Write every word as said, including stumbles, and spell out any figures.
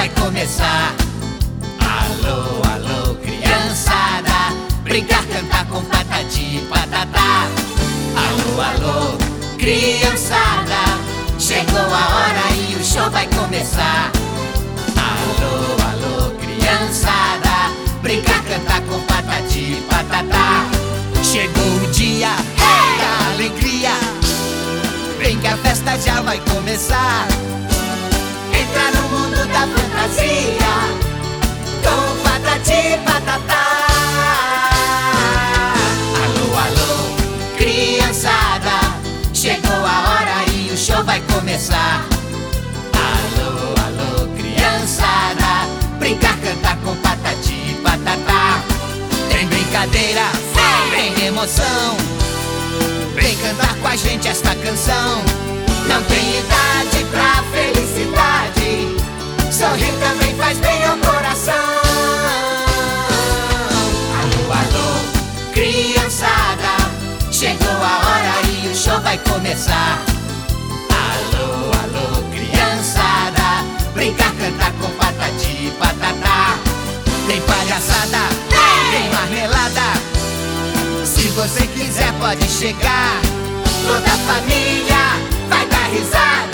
vai começar. Alô, alô, criançada, brincar, cantar com patati e patatá. Alô, alô, criançada, chegou a hora e o show vai começar. Alô, alô, criançada, brincar, cantar com patati e patatá. Chegou o dia hey! da alegria, vem que a festa já vai começar. Entra no mundo da fantasia com patati e patatá. Alô, alô, criançada, chegou a hora e o show vai começar. Alô, alô, criançada, brincar, cantar com patati e patatá. Tem brincadeira, tem emoção, vem cantar com a gente esta canção. Não tem idade pra felicidade, sorrir também faz bem ao coração. Alô, alô, criançada, chegou a hora e o show vai começar. Alô, alô, criançada, brincar, cantar com patati e patatá. Tem palhaçada, tem marmelada, se você quiser pode chegar. Toda a família vai dar risada.